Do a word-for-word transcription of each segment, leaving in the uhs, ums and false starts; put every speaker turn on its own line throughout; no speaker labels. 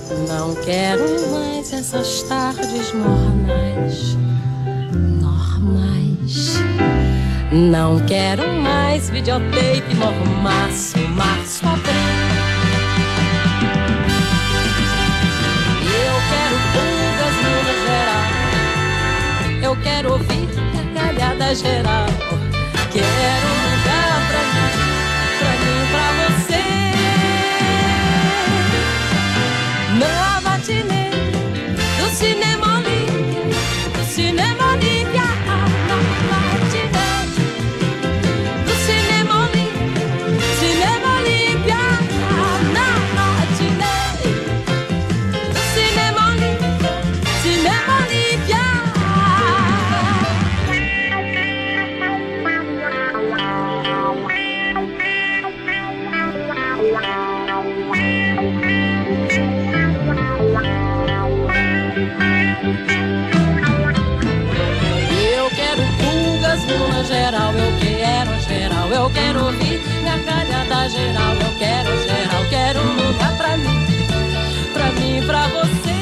Não quero mais essas tardes mornais, normais. Não quero mais videotape, mormaço, março, abril. Eu quero pulgas no geral. Eu quero ouvir gargalhada geral. Quero um lugar pra mim, pra mim, pra você. Na matinê do cinema Olímpia, do cinema Olímpia. Na matinê do cinema Olímpia, cinema Olímpia. Na matinê do cinema Olímpia, cinema Olímpia. Eu quero pulgas numa geral, eu quero geral, eu quero ouvir gargalhada geral, eu quero geral, quero um lugar pra mim, pra mim, pra você.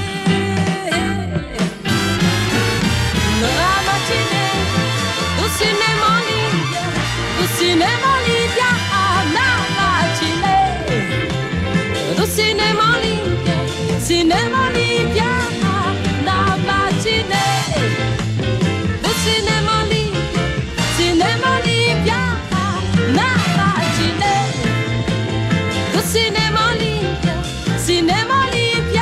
Na matinê do cinema Olímpia, do cinema Olímpia. Na matinê do cinema Olímpia, cinema Olímpia. Na matinê do cinema Olímpia, cinema Olímpia. Na matinê do cinema Olímpia, cinema Olímpia.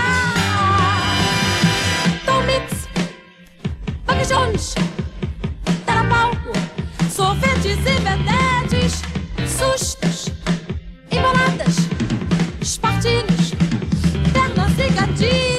Tom Mix, Baguejões, Tarapalco, sorvetes e vedetes, sustos, embaladas, espartilhos, pernas e gatinhos.